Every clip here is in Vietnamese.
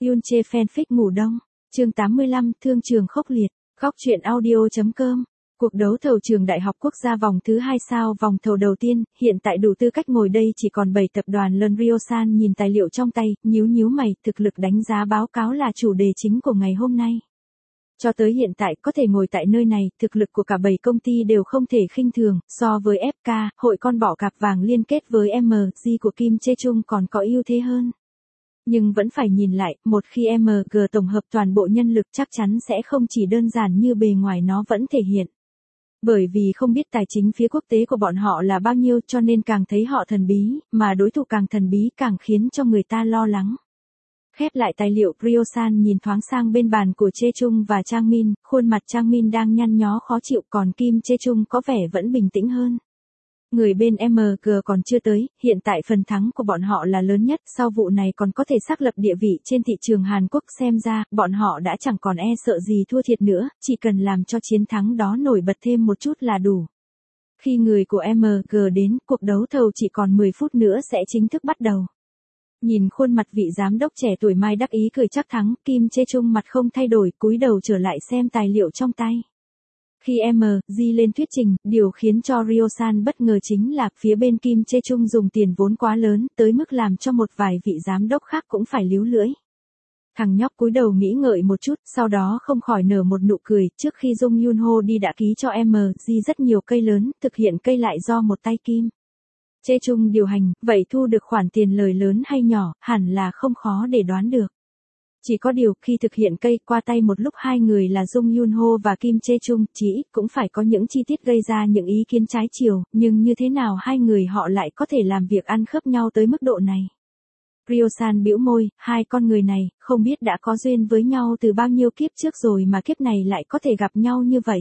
Yunche fanfic ngủ đông. Chương 85, thương trường khốc liệt. Góc truyện audio.com. Cuộc đấu thầu trường đại học quốc gia vòng thứ 2 sao vòng thầu đầu tiên, hiện tại đủ tư cách ngồi đây chỉ còn 7 tập đoàn lớn. Ryosan nhìn tài liệu trong tay, nhíu mày, thực lực đánh giá báo cáo là chủ đề chính của ngày hôm nay. Cho tới hiện tại có thể ngồi tại nơi này, thực lực của cả 7 công ty đều không thể khinh thường, so với FK, hội con bọ cạp vàng liên kết với MG của Kim Jae-chung còn có ưu thế hơn. Nhưng vẫn phải nhìn lại, một khi MG tổng hợp toàn bộ nhân lực chắc chắn sẽ không chỉ đơn giản như bề ngoài nó vẫn thể hiện. Bởi vì không biết tài chính phía quốc tế của bọn họ là bao nhiêu cho nên càng thấy họ thần bí, mà đối thủ càng thần bí càng khiến cho người ta lo lắng. Khép lại tài liệu, Ryosan nhìn thoáng sang bên bàn của Jae-chung và Changmin, khuôn mặt Changmin đang nhăn nhó khó chịu còn Kim Jae-chung có vẻ vẫn bình tĩnh hơn. Người bên MG còn chưa tới, hiện tại phần thắng của bọn họ là lớn nhất, sau vụ này còn có thể xác lập địa vị trên thị trường Hàn Quốc, xem ra, bọn họ đã chẳng còn e sợ gì thua thiệt nữa, chỉ cần làm cho chiến thắng đó nổi bật thêm một chút là đủ. Khi người của MG đến, cuộc đấu thầu chỉ còn 10 phút nữa sẽ chính thức bắt đầu. Nhìn khuôn mặt vị giám đốc trẻ tuổi Mai đắc ý cười chắc thắng, Kim Jae-chung mặt không thay đổi, cúi đầu trở lại xem tài liệu trong tay. Khi MG lên thuyết trình, điều khiến cho Ryosan bất ngờ chính là phía bên Kim Jae-chung dùng tiền vốn quá lớn, tới mức làm cho một vài vị giám đốc khác cũng phải líu lưỡi. Thằng nhóc cúi đầu nghĩ ngợi một chút, sau đó không khỏi nở một nụ cười, trước khi Jung Yun-ho đi đã ký cho MG rất nhiều cây lớn, thực hiện cây lại do một tay Kim Jae-chung điều hành, vậy thu được khoản tiền lời lớn hay nhỏ, hẳn là không khó để đoán được. Chỉ có điều, khi thực hiện cây qua tay một lúc hai người là Jung Yun-ho và Kim Jae-chung, chí ít cũng phải có những chi tiết gây ra những ý kiến trái chiều, nhưng như thế nào hai người họ lại có thể làm việc ăn khớp nhau tới mức độ này? Ryosan bĩu môi, hai con người này, không biết đã có duyên với nhau từ bao nhiêu kiếp trước rồi mà kiếp này lại có thể gặp nhau như vậy.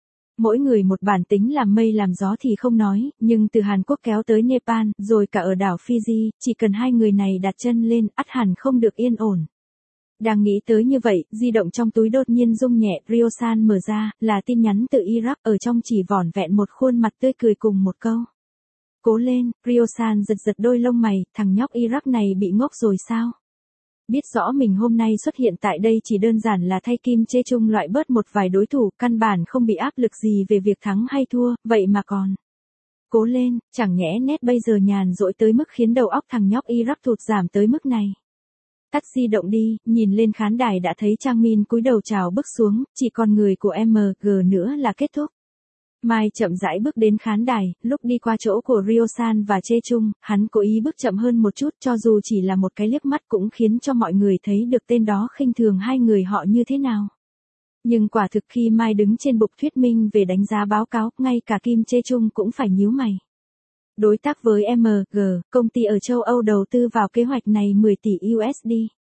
Mỗi người một bản tính làm mây làm gió thì không nói, nhưng từ Hàn Quốc kéo tới Nepal, rồi cả ở đảo Fiji, chỉ cần hai người này đặt chân lên, ắt hẳn không được yên ổn. Đang nghĩ tới như vậy, di động trong túi đột nhiên rung nhẹ, Ryosan mở ra, là tin nhắn từ Iraq, ở trong chỉ vỏn vẹn một khuôn mặt tươi cười cùng một câu. Cố lên, Ryosan giật đôi lông mày, thằng nhóc Iraq này bị ngốc rồi sao? Biết rõ mình hôm nay xuất hiện tại đây chỉ đơn giản là thay Kim Jae-chung loại bớt một vài đối thủ, căn bản không bị áp lực gì về việc thắng hay thua, vậy mà còn. Cố lên, chẳng nhẽ nét bây giờ nhàn rỗi tới mức khiến đầu óc thằng nhóc Iraq thụt giảm tới mức này. Tắt di động đi, nhìn lên khán đài đã thấy Changmin cúi đầu chào bước xuống, chỉ còn người của MG nữa là kết thúc. Mai chậm rãi bước đến khán đài, lúc đi qua chỗ của Ryosan và Jae-chung, hắn cố ý bước chậm hơn một chút cho dù chỉ là một cái liếc mắt cũng khiến cho mọi người thấy được tên đó khinh thường hai người họ như thế nào. Nhưng quả thực khi Mai đứng trên bục thuyết minh về đánh giá báo cáo, ngay cả Kim Jae-chung cũng phải nhíu mày. Đối tác với MG, công ty ở châu Âu đầu tư vào kế hoạch này 10 tỷ USD.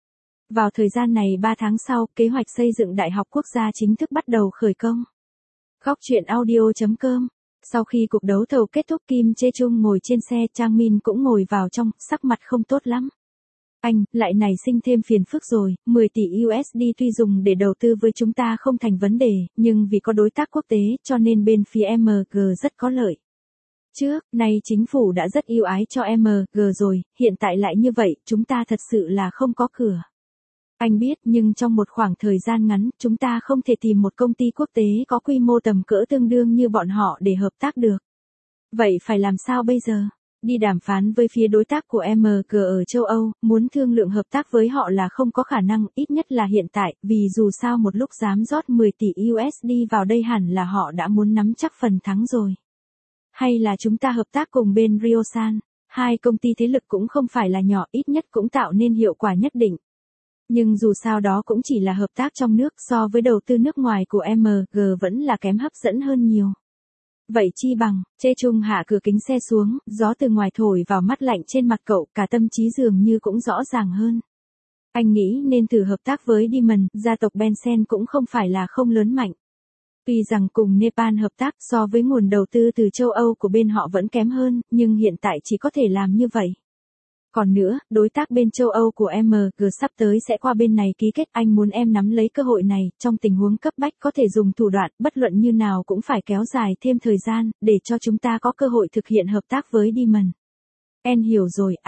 Vào thời gian này 3 tháng sau, kế hoạch xây dựng đại học quốc gia chính thức bắt đầu khởi công. Góc truyện audio.com. Sau khi cuộc đấu thầu kết thúc, Kim Jae-chung ngồi trên xe, Changmin cũng ngồi vào trong, sắc mặt không tốt lắm. Anh, lại nảy sinh thêm phiền phức rồi, 10 tỷ USD tuy dùng để đầu tư với chúng ta không thành vấn đề, nhưng vì có đối tác quốc tế, cho nên bên phía MG rất có lợi. Trước, nay chính phủ đã rất ưu ái cho MG rồi, hiện tại lại như vậy, chúng ta thật sự là không có cửa. Anh biết, nhưng trong một khoảng thời gian ngắn, chúng ta không thể tìm một công ty quốc tế có quy mô tầm cỡ tương đương như bọn họ để hợp tác được. Vậy phải làm sao bây giờ? Đi đàm phán với phía đối tác của MG ở châu Âu, muốn thương lượng hợp tác với họ là không có khả năng, ít nhất là hiện tại, vì dù sao một lúc dám rót 10 tỷ USD vào đây hẳn là họ đã muốn nắm chắc phần thắng rồi. Hay là chúng ta hợp tác cùng bên Ryosan, hai công ty thế lực cũng không phải là nhỏ, ít nhất cũng tạo nên hiệu quả nhất định. Nhưng dù sao đó cũng chỉ là hợp tác trong nước, so với đầu tư nước ngoài của MG vẫn là kém hấp dẫn hơn nhiều. Vậy chi bằng, Jae-chung hạ cửa kính xe xuống, gió từ ngoài thổi vào mắt lạnh trên mặt cậu, cả tâm trí dường như cũng rõ ràng hơn. Anh nghĩ nên thử hợp tác với Demon, gia tộc Bensen cũng không phải là không lớn mạnh. Tuy rằng cùng Nepal hợp tác so với nguồn đầu tư từ châu Âu của bên họ vẫn kém hơn, nhưng hiện tại chỉ có thể làm như vậy. Còn nữa, đối tác bên châu Âu của MG sắp tới sẽ qua bên này ký kết, anh muốn em nắm lấy cơ hội này, trong tình huống cấp bách có thể dùng thủ đoạn, bất luận như nào cũng phải kéo dài thêm thời gian, để cho chúng ta có cơ hội thực hiện hợp tác với Demon. Em hiểu rồi anh.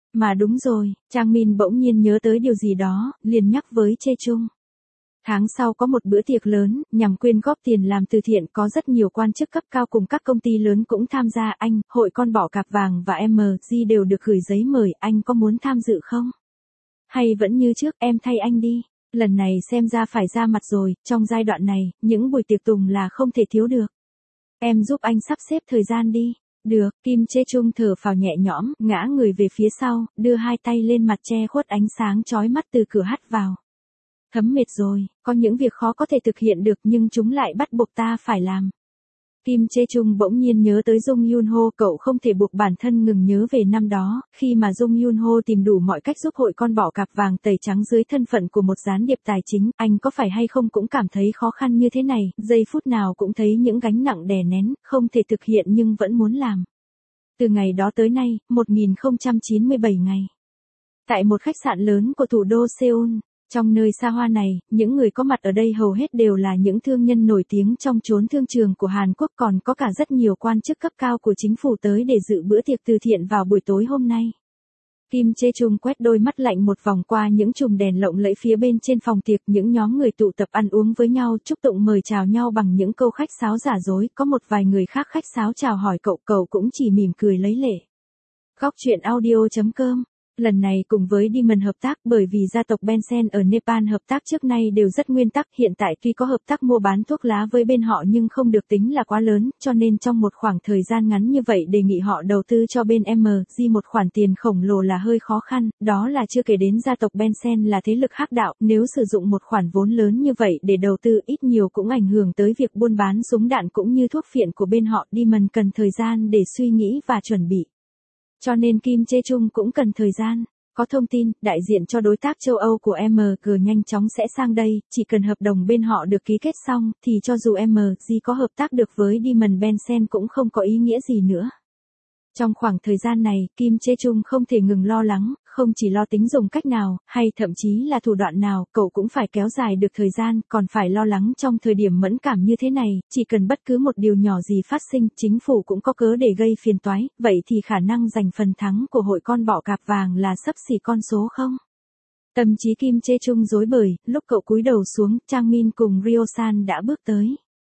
Mà đúng rồi, Trang Min bỗng nhiên nhớ tới điều gì đó, liền nhắc với Chê Chung. Tháng sau có một bữa tiệc lớn, nhằm quyên góp tiền làm từ thiện, có rất nhiều quan chức cấp cao cùng các công ty lớn cũng tham gia. Anh, hội con bọ cạp vàng và MG đều được gửi giấy mời, anh có muốn tham dự không? Hay vẫn như trước, em thay anh đi. Lần này xem ra phải ra mặt rồi, trong giai đoạn này, những buổi tiệc tùng là không thể thiếu được. Em giúp anh sắp xếp thời gian đi. Được, Kim Chê Chung thở phào nhẹ nhõm, ngã người về phía sau, đưa hai tay lên mặt che khuất ánh sáng chói mắt từ cửa hắt vào. Thấm mệt rồi, có những việc khó có thể thực hiện được nhưng chúng lại bắt buộc ta phải làm. Kim Chê Chung bỗng nhiên nhớ tới Jung Yoon Ho, cậu không thể buộc bản thân ngừng nhớ về năm đó, khi mà Jung Yoon Ho tìm đủ mọi cách giúp hội con bọ cạp vàng tẩy trắng dưới thân phận của một gián điệp tài chính, anh có phải hay không cũng cảm thấy khó khăn như thế này, giây phút nào cũng thấy những gánh nặng đè nén, không thể thực hiện nhưng vẫn muốn làm. Từ ngày đó tới nay, 1097 ngày. Tại một khách sạn lớn của thủ đô Seoul. Trong nơi xa hoa này, những người có mặt ở đây hầu hết đều là những thương nhân nổi tiếng trong chốn thương trường của Hàn Quốc, còn có cả rất nhiều quan chức cấp cao của chính phủ tới để dự bữa tiệc từ thiện vào buổi tối hôm nay. Kim Chê Chung quét đôi mắt lạnh một vòng qua những chùm đèn lộng lẫy phía bên trên phòng tiệc, những nhóm người tụ tập ăn uống với nhau, chúc tụng mời chào nhau bằng những câu khách sáo giả dối, có một vài người khác khách sáo chào hỏi cậu cũng chỉ mỉm cười lấy lệ. Góc truyện audio.com. Lần này cùng với Diamond hợp tác, bởi vì gia tộc Bensen ở Nepal hợp tác trước nay đều rất nguyên tắc, hiện tại tuy có hợp tác mua bán thuốc lá với bên họ nhưng không được tính là quá lớn, cho nên trong một khoảng thời gian ngắn như vậy đề nghị họ đầu tư cho bên MG một khoản tiền khổng lồ là hơi khó khăn, đó là chưa kể đến gia tộc Bensen là thế lực hắc đạo, nếu sử dụng một khoản vốn lớn như vậy để đầu tư ít nhiều cũng ảnh hưởng tới việc buôn bán súng đạn cũng như thuốc phiện của bên họ. Diamond cần thời gian để suy nghĩ và chuẩn bị. Cho nên Kim Chê Chung cũng cần thời gian. Có thông tin, đại diện cho đối tác châu Âu của MG nhanh chóng sẽ sang đây, chỉ cần hợp đồng bên họ được ký kết xong, thì cho dù MG có hợp tác được với Diamond Bensen cũng không có ý nghĩa gì nữa. Trong khoảng thời gian này, Kim Chê Chung không thể ngừng lo lắng, không chỉ lo tính dùng cách nào, hay thậm chí là thủ đoạn nào, cậu cũng phải kéo dài được thời gian, còn phải lo lắng trong thời điểm mẫn cảm như thế này, chỉ cần bất cứ một điều nhỏ gì phát sinh, chính phủ cũng có cớ để gây phiền toái, vậy thì khả năng giành phần thắng của hội con bọ cạp vàng là xấp xỉ con số không? Tâm trí Kim Chê Chung rối bời, lúc cậu cúi đầu xuống, Trang Min cùng Ryo-san đã bước tới.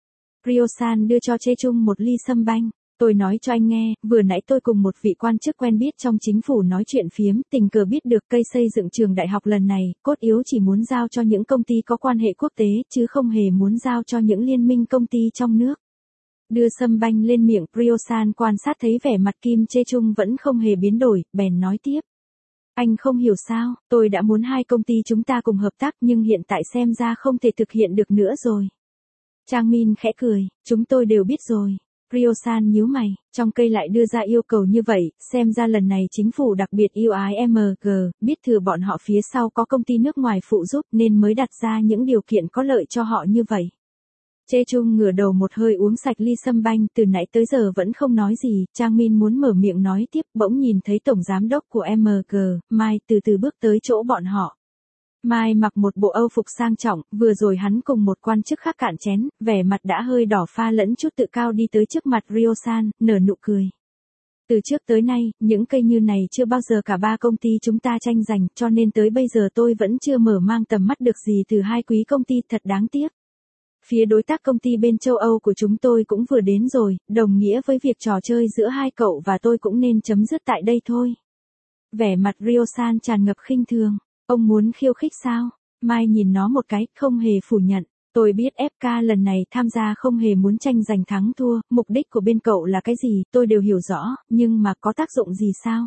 Ryo-san đưa cho Chê Chung một ly sâm banh. Tôi nói cho anh nghe, vừa nãy tôi cùng một vị quan chức quen biết trong chính phủ nói chuyện phiếm, tình cờ biết được cây xây dựng trường đại học lần này, cốt yếu chỉ muốn giao cho những công ty có quan hệ quốc tế, chứ không hề muốn giao cho những liên minh công ty trong nước. Đưa sâm banh lên miệng, Ryo-san quan sát thấy vẻ mặt Kim Chê Chung vẫn không hề biến đổi, bèn nói tiếp. Anh không hiểu sao, tôi đã muốn hai công ty chúng ta cùng hợp tác nhưng hiện tại xem ra không thể thực hiện được nữa rồi. Trang Min khẽ cười, chúng tôi đều biết rồi. Ryo-san nhíu mày, trong cây lại đưa ra yêu cầu như vậy, xem ra lần này chính phủ đặc biệt yêu ái MG, biết thừa bọn họ phía sau có công ty nước ngoài phụ giúp nên mới đặt ra những điều kiện có lợi cho họ như vậy. Chê Chung ngửa đầu một hơi uống sạch ly sâm banh, từ nãy tới giờ vẫn không nói gì, Trang Min muốn mở miệng nói tiếp, bỗng nhìn thấy tổng giám đốc của MG, Mai từ từ bước tới chỗ bọn họ. Mai mặc một bộ âu phục sang trọng, vừa rồi hắn cùng một quan chức khác cạn chén, vẻ mặt đã hơi đỏ pha lẫn chút tự cao đi tới trước mặt Ryo-san, nở nụ cười. Từ trước tới nay, những cây như này chưa bao giờ cả ba công ty chúng ta tranh giành, cho nên tới bây giờ tôi vẫn chưa mở mang tầm mắt được gì từ hai quý công ty, thật đáng tiếc. Phía đối tác công ty bên châu Âu của chúng tôi cũng vừa đến rồi, đồng nghĩa với việc trò chơi giữa hai cậu và tôi cũng nên chấm dứt tại đây thôi. Vẻ mặt Ryo-san tràn ngập khinh thường. Ông muốn khiêu khích sao? Mai nhìn nó một cái, không hề phủ nhận. Tôi biết FK lần này tham gia không hề muốn tranh giành thắng thua, mục đích của bên cậu là cái gì, tôi đều hiểu rõ, nhưng mà có tác dụng gì sao?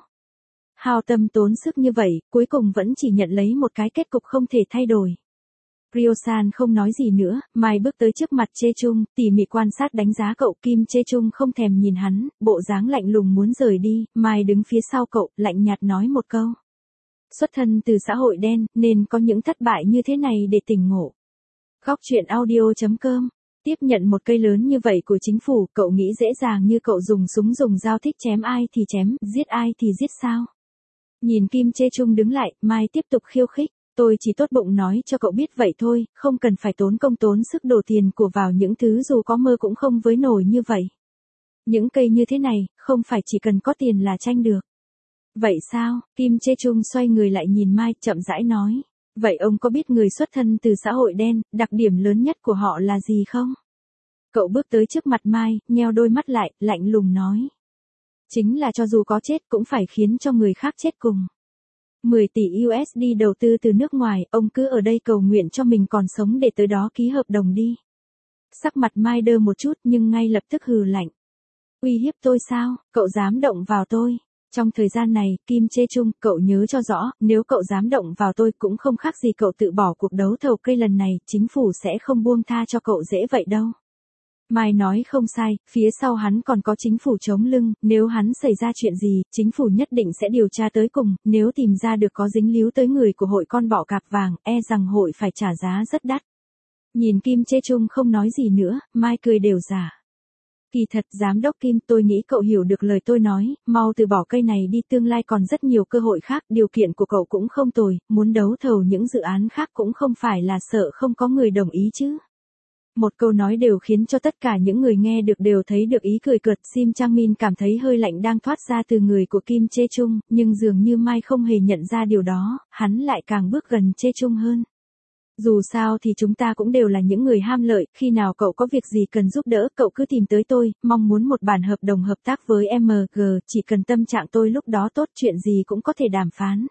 Hao tâm tốn sức như vậy, cuối cùng vẫn chỉ nhận lấy một cái kết cục không thể thay đổi. Ryo-san không nói gì nữa, Mai bước tới trước mặt Chê Chung, tỉ mỉ quan sát đánh giá cậu. Kim Chê Chung không thèm nhìn hắn, bộ dáng lạnh lùng muốn rời đi, Mai đứng phía sau cậu, lạnh nhạt nói một câu. Xuất thân từ xã hội đen, nên có những thất bại như thế này để tỉnh ngộ. Góc truyện audio.com. Tiếp nhận một cây lớn như vậy của chính phủ, cậu nghĩ dễ dàng như cậu dùng súng dùng dao thích chém ai thì chém, giết ai thì giết sao? Nhìn Kim Chê Chung đứng lại, Mai tiếp tục khiêu khích. Tôi chỉ tốt bụng nói cho cậu biết vậy thôi, không cần phải tốn công tốn sức đổ tiền của vào những thứ dù có mơ cũng không với nổi như vậy. Những cây như thế này, không phải chỉ cần có tiền là tranh được. Vậy sao? Kim Chê Chung xoay người lại nhìn Mai, chậm rãi nói. Vậy ông có biết người xuất thân từ xã hội đen, đặc điểm lớn nhất của họ là gì không? Cậu bước tới trước mặt Mai, nheo đôi mắt lại, lạnh lùng nói. Chính là cho dù có chết cũng phải khiến cho người khác chết cùng. 10 tỷ USD đầu tư từ nước ngoài, ông cứ ở đây cầu nguyện cho mình còn sống để tới đó ký hợp đồng đi. Sắc mặt Mai đơ một chút nhưng ngay lập tức hừ lạnh. Uy hiếp tôi sao, cậu dám động vào tôi? Trong thời gian này, Kim Chê Chung, cậu nhớ cho rõ, nếu cậu dám động vào tôi cũng không khác gì cậu tự bỏ cuộc đấu thầu cây lần này, chính phủ sẽ không buông tha cho cậu dễ vậy đâu. Mai nói không sai, phía sau hắn còn có chính phủ chống lưng, nếu hắn xảy ra chuyện gì, chính phủ nhất định sẽ điều tra tới cùng, nếu tìm ra được có dính líu tới người của hội con bọ cạp vàng, e rằng hội phải trả giá rất đắt. Nhìn Kim Chê Chung không nói gì nữa, Mai cười đều giả. Kỳ thật giám đốc Kim, tôi nghĩ cậu hiểu được lời tôi nói, mau từ bỏ cây này đi, tương lai còn rất nhiều cơ hội khác, điều kiện của cậu cũng không tồi, muốn đấu thầu những dự án khác cũng không phải là sợ không có người đồng ý chứ. Một câu nói đều khiến cho tất cả những người nghe được đều thấy được ý cười cợt. Sim Chang Min cảm thấy hơi lạnh đang thoát ra từ người của Kim Chê Chung, nhưng dường như Mai không hề nhận ra điều đó, hắn lại càng bước gần Chê Chung hơn. Dù sao thì chúng ta cũng đều là những người ham lợi, khi nào cậu có việc gì cần giúp đỡ, cậu cứ tìm tới tôi, mong muốn một bản hợp đồng hợp tác với MG, chỉ cần tâm trạng tôi lúc đó tốt, chuyện gì cũng có thể đàm phán.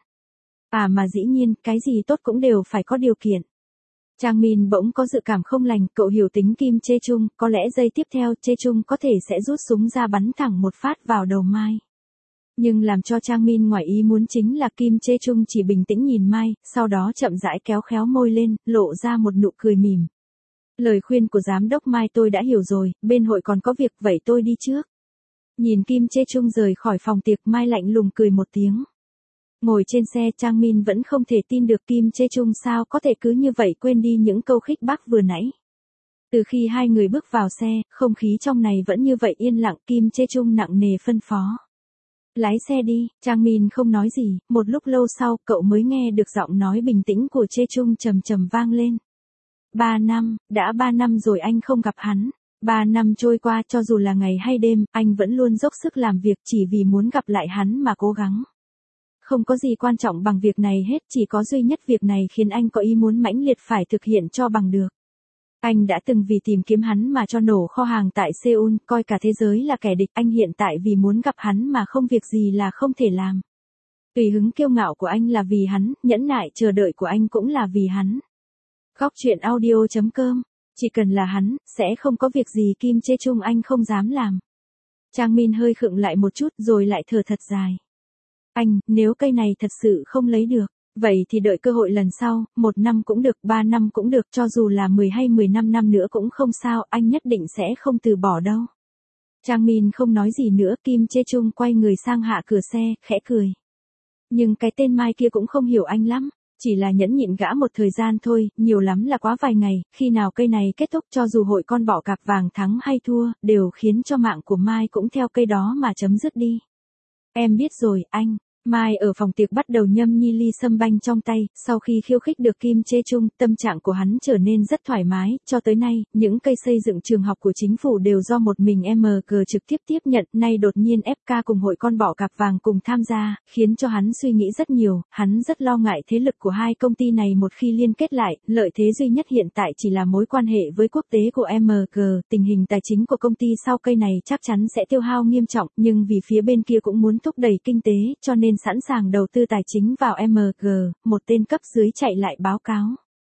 À mà dĩ nhiên, cái gì tốt cũng đều phải có điều kiện. Chang Min bỗng có dự cảm không lành, cậu hiểu tính Kim Chê Chung, có lẽ giây tiếp theo Chê Chung có thể sẽ rút súng ra bắn thẳng một phát vào đầu Mai. Nhưng làm cho Chang Min ngoài ý muốn chính là Kim Chê Chung chỉ bình tĩnh nhìn Mai, sau đó chậm rãi kéo khéo môi lên, lộ ra một nụ cười mỉm. Lời khuyên của giám đốc Mai tôi đã hiểu rồi, bên hội còn có việc, vậy tôi đi trước. Nhìn Kim Chê Chung rời khỏi phòng tiệc, Mai lạnh lùng cười một tiếng. Ngồi trên xe, Chang Min vẫn không thể tin được Kim Chê Chung sao có thể cứ như vậy quên đi những câu khích bác vừa nãy. Từ khi hai người bước vào xe, không khí trong này vẫn như vậy yên lặng, Kim Chê Chung nặng nề phân phó. Lái xe đi, Chang Min không nói gì, một lúc lâu sau cậu mới nghe được giọng nói bình tĩnh của Chê Chung trầm trầm vang lên. 3 năm, đã 3 năm rồi anh không gặp hắn. 3 năm trôi qua, cho dù là ngày hay đêm, anh vẫn luôn dốc sức làm việc chỉ vì muốn gặp lại hắn mà cố gắng. Không có gì quan trọng bằng việc này hết, chỉ có duy nhất việc này khiến anh có ý muốn mãnh liệt phải thực hiện cho bằng được. Anh đã từng vì tìm kiếm hắn mà cho nổ kho hàng tại Seoul, coi cả thế giới là kẻ địch, anh hiện tại vì muốn gặp hắn mà không việc gì là không thể làm. Tùy hứng kiêu ngạo của anh là vì hắn, nhẫn nại chờ đợi của anh cũng là vì hắn. Góc truyện audio.com, chỉ cần là hắn, sẽ không có việc gì Kim Chê Chung anh không dám làm. Chang Min hơi khựng lại một chút rồi lại thở thật dài. Anh, nếu cây này thật sự không lấy được, vậy thì đợi cơ hội lần sau, 1 năm cũng được, 3 năm cũng được, cho dù là 10 hay 15 năm nữa cũng không sao, anh nhất định sẽ không từ bỏ đâu. Chang Min không nói gì nữa, Kim Chê Chung quay người sang hạ cửa xe, khẽ cười. Nhưng cái tên Mai kia cũng không hiểu anh lắm, chỉ là nhẫn nhịn gã một thời gian thôi, nhiều lắm là quá vài ngày, khi nào cây này kết thúc cho dù hội con bọ cạp vàng thắng hay thua, đều khiến cho mạng của Mai cũng theo cây đó mà chấm dứt đi. Em biết rồi, anh. Mai ở phòng tiệc bắt đầu nhâm nhi ly sâm banh trong tay, sau khi khiêu khích được Kim Chê Chung, tâm trạng của hắn trở nên rất thoải mái, cho tới nay, những cây xây dựng trường học của chính phủ đều do một mình MG trực tiếp tiếp nhận, nay đột nhiên FK cùng hội con bọ cạp vàng cùng tham gia, khiến cho hắn suy nghĩ rất nhiều, hắn rất lo ngại thế lực của hai công ty này một khi liên kết lại, lợi thế duy nhất hiện tại chỉ là mối quan hệ với quốc tế của MG, tình hình tài chính của công ty sau cây này chắc chắn sẽ tiêu hao nghiêm trọng, nhưng vì phía bên kia cũng muốn thúc đẩy kinh tế, cho nên sẵn sàng đầu tư tài chính vào MG, một tên cấp dưới chạy lại báo cáo.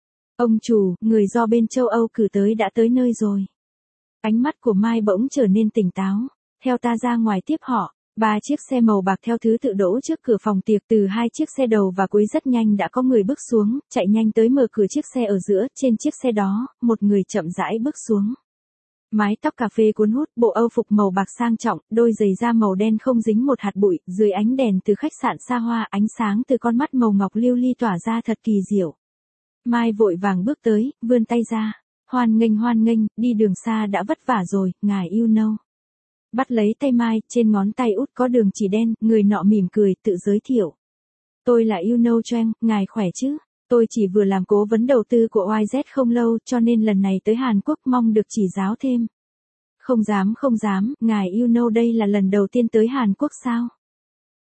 Ông chủ, người do bên châu Âu cử tới đã tới nơi rồi. Ánh mắt của Mai bỗng trở nên tỉnh táo. Theo ta ra ngoài tiếp họ. 3 chiếc xe màu bạc theo thứ tự đỗ trước cửa phòng tiệc, từ 2 chiếc xe đầu và cuối rất nhanh đã có người bước xuống, chạy nhanh tới mở cửa chiếc xe ở giữa, trên chiếc xe đó, một người chậm rãi bước xuống. Mái tóc cà phê cuốn hút, bộ âu phục màu bạc sang trọng, đôi giày da màu đen không dính một hạt bụi, dưới ánh đèn từ khách sạn xa hoa, ánh sáng từ con mắt màu ngọc lưu ly tỏa ra thật kỳ diệu. Mai vội vàng bước tới, vươn tay ra. Hoan nghênh, đi đường xa đã vất vả rồi, ngài yêu nâu. Bắt lấy tay Mai, trên ngón tay út có đường chỉ đen, người nọ mỉm cười, tự giới thiệu. Tôi là yêu nâu Choeng, ngài khỏe chứ? Tôi chỉ vừa làm cố vấn đầu tư của YZ không lâu, cho nên lần này tới Hàn Quốc mong được chỉ giáo thêm. Không dám, ngài yêu nâu đây là lần đầu tiên tới Hàn Quốc sao?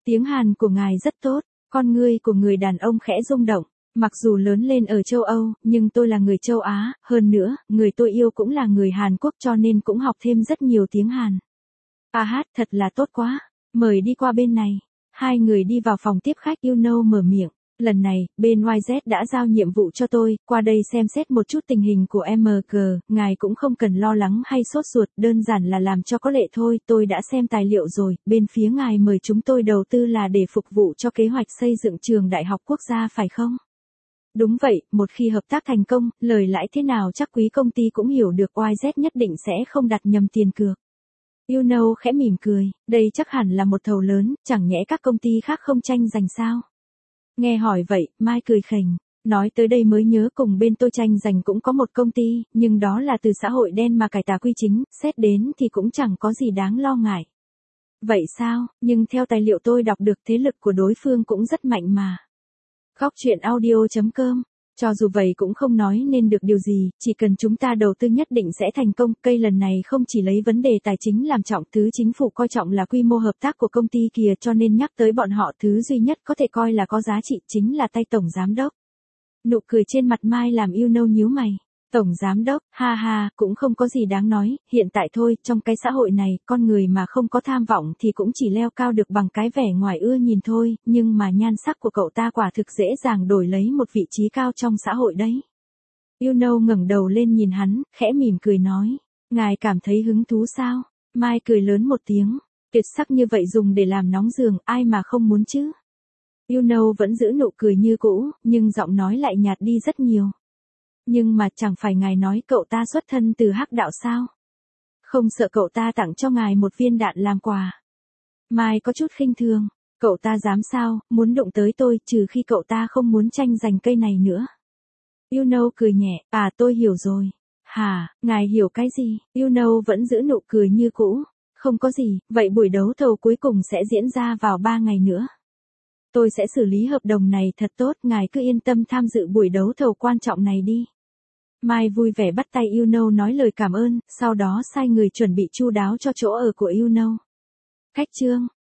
Tiếng Hàn của ngài rất tốt, con ngươi của người đàn ông khẽ rung động. Mặc dù lớn lên ở châu Âu, nhưng tôi là người châu Á, hơn nữa, người tôi yêu cũng là người Hàn Quốc cho nên cũng học thêm rất nhiều tiếng Hàn. À hát, thật là tốt quá, mời đi qua bên này. Hai người đi vào phòng tiếp khách. Yuno mở miệng. Lần này, bên YZ đã giao nhiệm vụ cho tôi, qua đây xem xét một chút tình hình của MG, ngài cũng không cần lo lắng hay sốt ruột, đơn giản là làm cho có lệ thôi, tôi đã xem tài liệu rồi, bên phía ngài mời chúng tôi đầu tư là để phục vụ cho kế hoạch xây dựng trường đại học quốc gia phải không? Đúng vậy, một khi hợp tác thành công, lời lãi thế nào chắc quý công ty cũng hiểu được YZ nhất định sẽ không đặt nhầm tiền cược. Yuno khẽ mỉm cười, đây chắc hẳn là một thầu lớn, chẳng nhẽ các công ty khác không tranh giành sao? Nghe hỏi vậy, Mai cười khỉnh, nói tới đây mới nhớ cùng bên tôi tranh giành cũng có một công ty, nhưng đó là từ xã hội đen mà cải tà quy chính, xét đến thì cũng chẳng có gì đáng lo ngại. Vậy sao, nhưng theo tài liệu tôi đọc được thế lực của đối phương cũng rất mạnh mà. Góc chuyện audio.com. Cho dù vậy cũng không nói nên được điều gì, chỉ cần chúng ta đầu tư nhất định sẽ thành công. Cây lần này không chỉ lấy vấn đề tài chính làm trọng, thứ chính phủ coi trọng là quy mô hợp tác của công ty kìa, cho nên nhắc tới bọn họ thứ duy nhất có thể coi là có giá trị chính là tay tổng giám đốc. Nụ cười trên mặt Mai làm Yuno nhíu mày. Tổng giám đốc, ha ha, cũng không có gì đáng nói, hiện tại thôi, trong cái xã hội này, con người mà không có tham vọng thì cũng chỉ leo cao được bằng cái vẻ ngoài ưa nhìn thôi, nhưng mà nhan sắc của cậu ta quả thực dễ dàng đổi lấy một vị trí cao trong xã hội đấy. Yuno ngẩng đầu lên nhìn hắn, khẽ mỉm cười nói, ngài cảm thấy hứng thú sao? Mai cười lớn một tiếng, tuyệt sắc như vậy dùng để làm nóng giường, ai mà không muốn chứ? Yuno vẫn giữ nụ cười như cũ, nhưng giọng nói lại nhạt đi rất nhiều. Nhưng mà chẳng phải ngài nói cậu ta xuất thân từ Hắc đạo sao? Không sợ cậu ta tặng cho ngài một viên đạn làm quà. Mai có chút khinh thường, cậu ta dám sao, muốn đụng tới tôi trừ khi cậu ta không muốn tranh giành cây này nữa. Yuno cười nhẹ, à tôi hiểu rồi. Hả, ngài hiểu cái gì? Yuno vẫn giữ nụ cười như cũ. Không có gì, vậy buổi đấu thầu cuối cùng sẽ diễn ra vào 3 ngày nữa. Tôi sẽ xử lý hợp đồng này thật tốt, ngài cứ yên tâm tham dự buổi đấu thầu quan trọng này đi. Mai vui vẻ bắt tay Yuno nói lời cảm ơn, sau đó sai người chuẩn bị chu đáo cho chỗ ở của Yuno. Cách chương